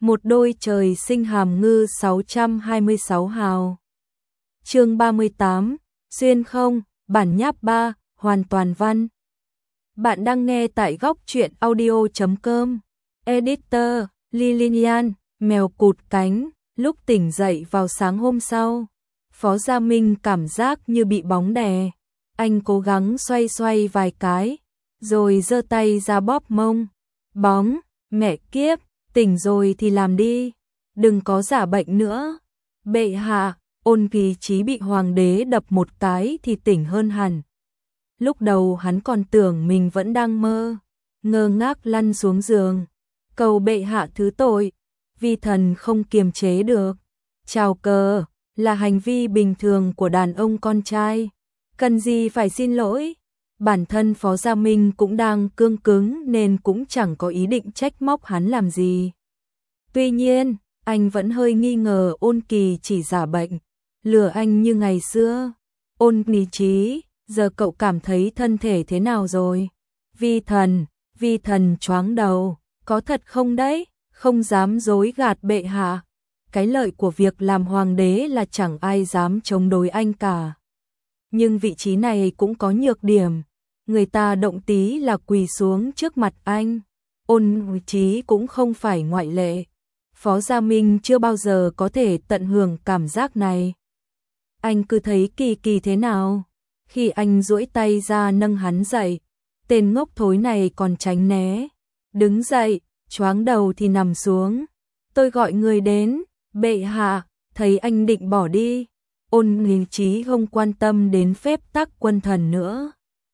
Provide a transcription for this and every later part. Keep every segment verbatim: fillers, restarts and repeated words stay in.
Một đôi trời sinh hàm ngư sáu trăm hai mươi sáu hào. Chương ba mươi tám, xuyên không, bản nháp ba, hoàn toàn văn. Bạn đang nghe tại góc truyện audio chấm com. Editor, Lilian, mèo cụt cánh, lúc tỉnh dậy vào sáng hôm sau. Phó Gia Minh cảm giác như bị bóng đè. Anh cố gắng xoay xoay vài cái, rồi giơ tay ra bóp mông. Bóng, mẹ kiếp, tỉnh rồi thì làm đi, đừng có giả bệnh nữa. Bệ hạ, Ôn Kỳ Chí bị hoàng đế đập một cái thì tỉnh hơn hẳn. Lúc đầu hắn còn tưởng mình vẫn đang mơ, ngơ ngác lăn xuống giường. Cầu bệ hạ thứ tội, vi thần không kiềm chế được. Chào cờ, là hành vi bình thường của đàn ông con trai. Cần gì phải xin lỗi. Bản thân Phó Gia Minh cũng đang cương cứng nên cũng chẳng có ý định trách móc hắn làm gì. Tuy nhiên, anh vẫn hơi nghi ngờ Ôn Kỳ chỉ giả bệnh, lừa anh như ngày xưa. Ôn Kỳ Chí, giờ cậu cảm thấy thân thể thế nào rồi? Vi thần, vi thần choáng đầu, có thật không đấy? Không dám dối gạt bệ hạ. Cái lợi của việc làm hoàng đế là chẳng ai dám chống đối anh cả. Nhưng vị trí này cũng có nhược điểm. Người ta động tí là quỳ xuống trước mặt anh. Ôn Chí cũng không phải ngoại lệ. Phó Gia Minh chưa bao giờ có thể tận hưởng cảm giác này. Anh cứ thấy kỳ kỳ thế nào. Khi anh duỗi tay ra nâng hắn dậy, tên ngốc thối này còn tránh né. Đứng dậy, choáng đầu thì nằm xuống. Tôi gọi người đến, bệ hạ, thấy anh định bỏ đi. Ôn Chí không quan tâm đến phép tắc quân thần nữa.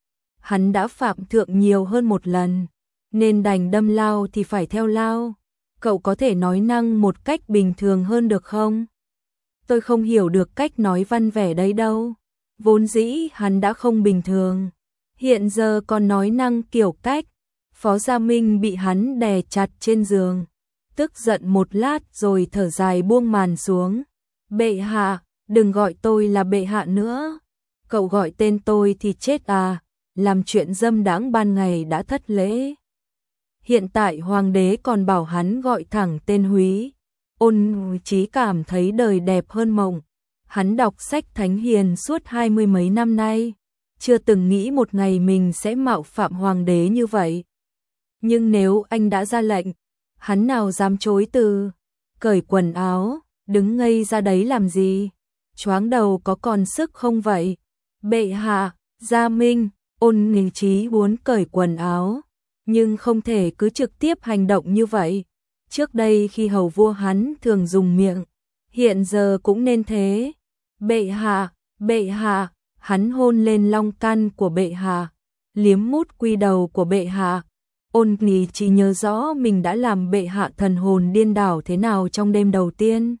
Hắn đã phạm thượng nhiều hơn một lần, nên đành đâm lao thì phải theo lao. Cậu có thể nói năng một cách bình thường hơn được không? Tôi không hiểu được cách nói văn vẻ đấy đâu. Vốn dĩ hắn đã không bình thường, hiện giờ còn nói năng kiểu cách. Phó Gia Minh bị hắn đè chặt trên giường, tức giận một lát rồi thở dài buông màn xuống. Bệ hạ, đừng gọi tôi là bệ hạ nữa. Cậu gọi tên tôi thì chết à, làm chuyện dâm đãng ban ngày đã thất lễ. Hiện tại hoàng đế còn bảo hắn gọi thẳng tên Húy. Ôn Chí cảm thấy đời đẹp hơn mộng. Hắn đọc sách thánh hiền suốt hai mươi mấy năm nay, chưa từng nghĩ một ngày mình sẽ mạo phạm hoàng đế như vậy. Nhưng nếu anh đã ra lệnh, hắn nào dám chối từ. Cởi quần áo, đứng ngây ra đấy làm gì? Choáng đầu có còn sức không vậy? Bệ hạ, Gia Minh, Ôn Chí muốn cởi quần áo, nhưng không thể cứ trực tiếp hành động như vậy. Trước đây khi hầu vua hắn thường dùng miệng, hiện giờ cũng nên thế. Bệ hạ, bệ hạ, hắn hôn lên long căn của bệ hạ, liếm mút quy đầu của bệ hạ. Ôn Kỳ chỉ nhớ rõ mình đã làm bệ hạ thần hồn điên đảo thế nào trong đêm đầu tiên.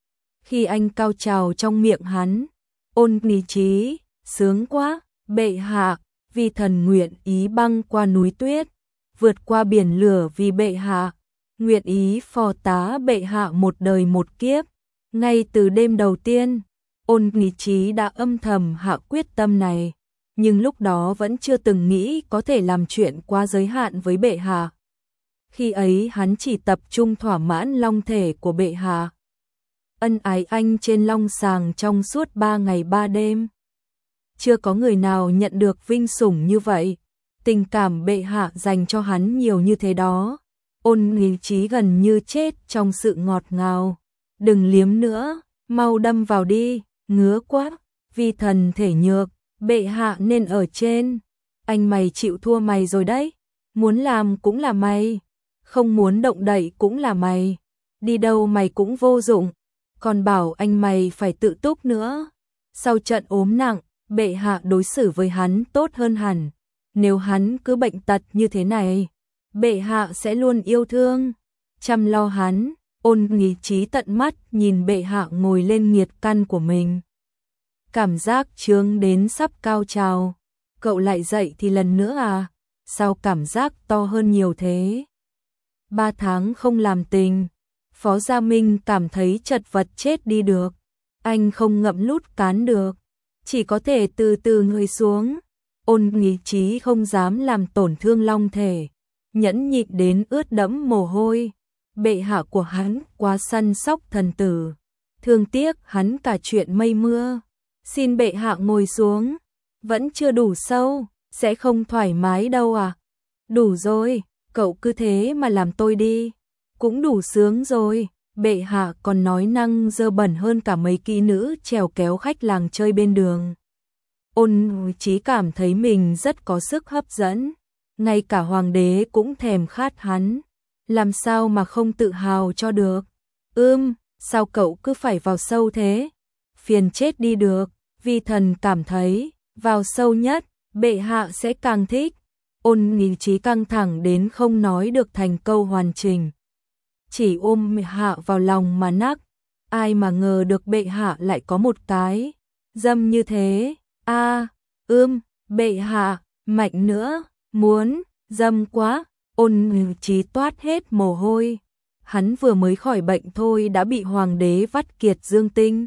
Khi anh cao trào trong miệng hắn, Ôn Kỳ Chí, sướng quá, bệ hạ, vì thần nguyện ý băng qua núi tuyết, vượt qua biển lửa vì bệ hạ, nguyện ý phò tá bệ hạ một đời một kiếp. Ngay từ đêm đầu tiên, Ôn Kỳ Chí đã âm thầm hạ quyết tâm này, nhưng lúc đó vẫn chưa từng nghĩ có thể làm chuyện quá giới hạn với bệ hạ. Khi ấy hắn chỉ tập trung thỏa mãn long thể của bệ hạ. Ân ái anh trên long sàng trong suốt ba ngày ba đêm. Chưa có người nào nhận được vinh sủng như vậy. Tình cảm bệ hạ dành cho hắn nhiều như thế đó. Ôn Kỳ Chí gần như chết trong sự ngọt ngào. Đừng liếm nữa, mau đâm vào đi, ngứa quá. Vi thần thể nhược, bệ hạ nên ở trên. Anh mày chịu thua mày rồi đấy. Muốn làm cũng là mày, không muốn động đậy cũng là mày. Đi đâu mày cũng vô dụng, còn bảo anh mày phải tự túc nữa. Sau trận ốm nặng, bệ hạ đối xử với hắn tốt hơn hẳn. Nếu hắn cứ bệnh tật như thế này, bệ hạ sẽ luôn yêu thương, chăm lo hắn. Ôn Kỳ Chí tận mắt nhìn bệ hạ ngồi lên nghiệt căn của mình. Cảm giác chướng đến sắp cao trào. Cậu lại dậy thì lần nữa à? Sao cảm giác to hơn nhiều thế? Ba tháng không làm tình, Phó Gia Minh cảm thấy chật vật chết đi được. Anh không ngậm lút cán được, chỉ có thể từ từ ngồi xuống. Ôn Kỳ Chí không dám làm tổn thương long thể, nhẫn nhịn đến ướt đẫm mồ hôi. bệ hạ của hắn quá săn sóc thần tử, thương tiếc hắn cả chuyện mây mưa. Xin bệ hạ ngồi xuống, vẫn chưa đủ sâu, sẽ không thoải mái đâu à. Đủ rồi, cậu cứ thế mà làm tôi đi, cũng đủ sướng rồi. Bệ hạ còn nói năng dơ bẩn hơn cả mấy kỹ nữ chèo kéo khách làng chơi bên đường. Ôn Chí cảm thấy mình rất có sức hấp dẫn, ngay cả hoàng đế cũng thèm khát hắn, làm sao mà không tự hào cho được. Ưm, sao cậu cứ phải vào sâu thế? Phiền chết đi được. Vi thần cảm thấy, vào sâu nhất, bệ hạ sẽ càng thích. Ôn Chí căng thẳng đến không nói được thành câu hoàn chỉnh. Chỉ ôm hạ vào lòng mà nắc, ai mà ngờ được bệ hạ lại có một cái dâm như thế. A, à, ưm, bệ hạ, mạnh nữa, muốn, dâm quá. Ôn Chí toát hết mồ hôi. Hắn vừa mới khỏi bệnh thôi đã bị hoàng đế vắt kiệt dương tinh,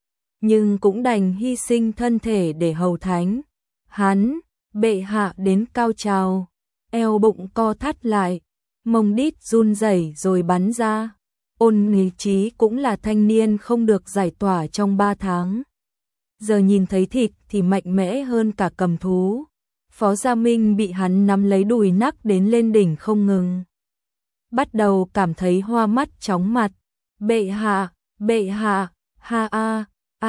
nhưng cũng đành hy sinh thân thể để hầu thánh. Hắn, bệ hạ đến cao trào, eo bụng co thắt lại, mông đít run rẩy rồi bắn ra. Ôn Chí cũng là thanh niên không được giải tỏa trong ba tháng. Giờ nhìn thấy thịt thì mạnh mẽ hơn cả cầm thú. Phó Gia Minh bị hắn nắm lấy đùi nắc đến lên đỉnh không ngừng. Bắt đầu cảm thấy hoa mắt chóng mặt. Bệ hạ, bệ hạ, ha a,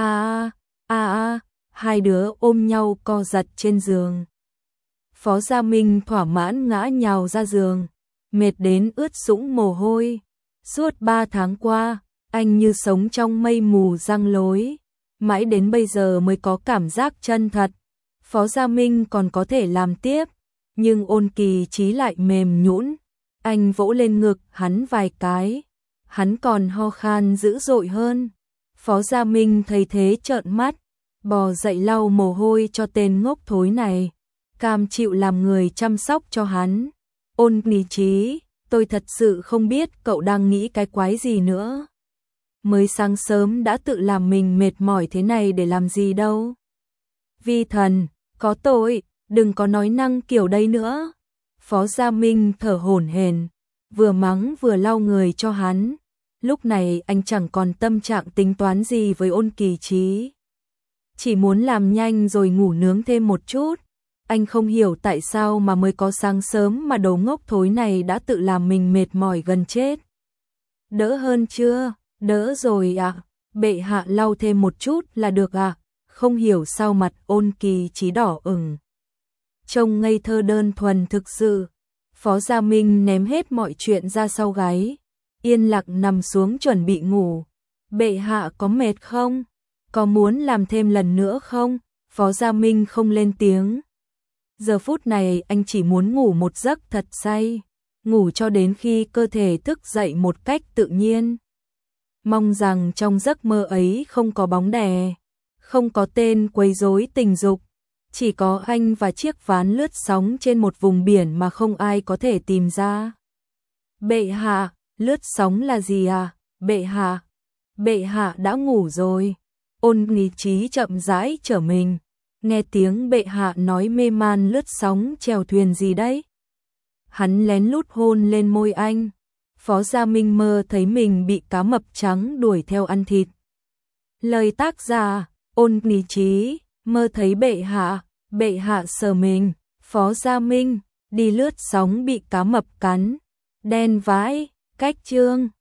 a a, a a, hai đứa ôm nhau co giật trên giường. Phó Gia Minh thỏa mãn ngã nhào ra giường, mệt đến ướt sũng mồ hôi. Suốt ba tháng qua, anh như sống trong mây mù giăng lối, mãi đến bây giờ mới có cảm giác chân thật. Phó Gia Minh còn có thể làm tiếp, nhưng Ôn Kỳ Chí lại mềm nhũn. Anh vỗ lên ngực hắn vài cái, hắn còn ho khan dữ dội hơn. Phó Gia Minh thấy thế trợn mắt, bò dậy lau mồ hôi cho tên ngốc thối này, cam chịu làm người chăm sóc cho hắn. Ôn Chí, tôi thật sự không biết cậu đang nghĩ cái quái gì nữa. Mới sáng sớm đã tự làm mình mệt mỏi thế này để làm gì đâu. Vi thần, có tội, đừng có nói năng kiểu đây nữa. Phó Gia Minh thở hổn hển, vừa mắng vừa lau người cho hắn. Lúc này anh chẳng còn tâm trạng tính toán gì với Ôn Kỳ Chí, chỉ muốn làm nhanh rồi ngủ nướng thêm một chút. Anh không hiểu tại sao mà mới có sáng sớm mà đồ ngốc thối này đã tự làm mình mệt mỏi gần chết. Đỡ hơn chưa? Đỡ rồi ạ. À? Bệ hạ lau thêm một chút là được ạ. À? Không hiểu sao mặt Ôn Kỳ Chí đỏ ửng, trông ngây thơ đơn thuần thực sự. Phó Gia Minh ném hết mọi chuyện ra sau gáy, yên lặng nằm xuống chuẩn bị ngủ. Bệ hạ có mệt không? Có muốn làm thêm lần nữa không? Phó Gia Minh không lên tiếng. Giờ phút này anh chỉ muốn ngủ một giấc thật say, ngủ cho đến khi cơ thể thức dậy một cách tự nhiên. Mong rằng trong giấc mơ ấy không có bóng đè, không có tên quấy rối tình dục, chỉ có anh và chiếc ván lướt sóng trên một vùng biển mà không ai có thể tìm ra. Bệ hạ, lướt sóng là gì à? Bệ hạ, bệ hạ đã ngủ rồi. Ôn Chí chậm rãi trở mình, nghe tiếng bệ hạ nói mê man lướt sóng chèo thuyền gì đấy. Hắn lén lút hôn lên môi anh. Phó Gia Minh mơ thấy mình bị cá mập trắng đuổi theo ăn thịt. Lời tác giả, Ôn Chí, mơ thấy bệ hạ, bệ hạ sờ mình. Phó Gia Minh, đi lướt sóng bị cá mập cắn. Đen vãi, cách chương.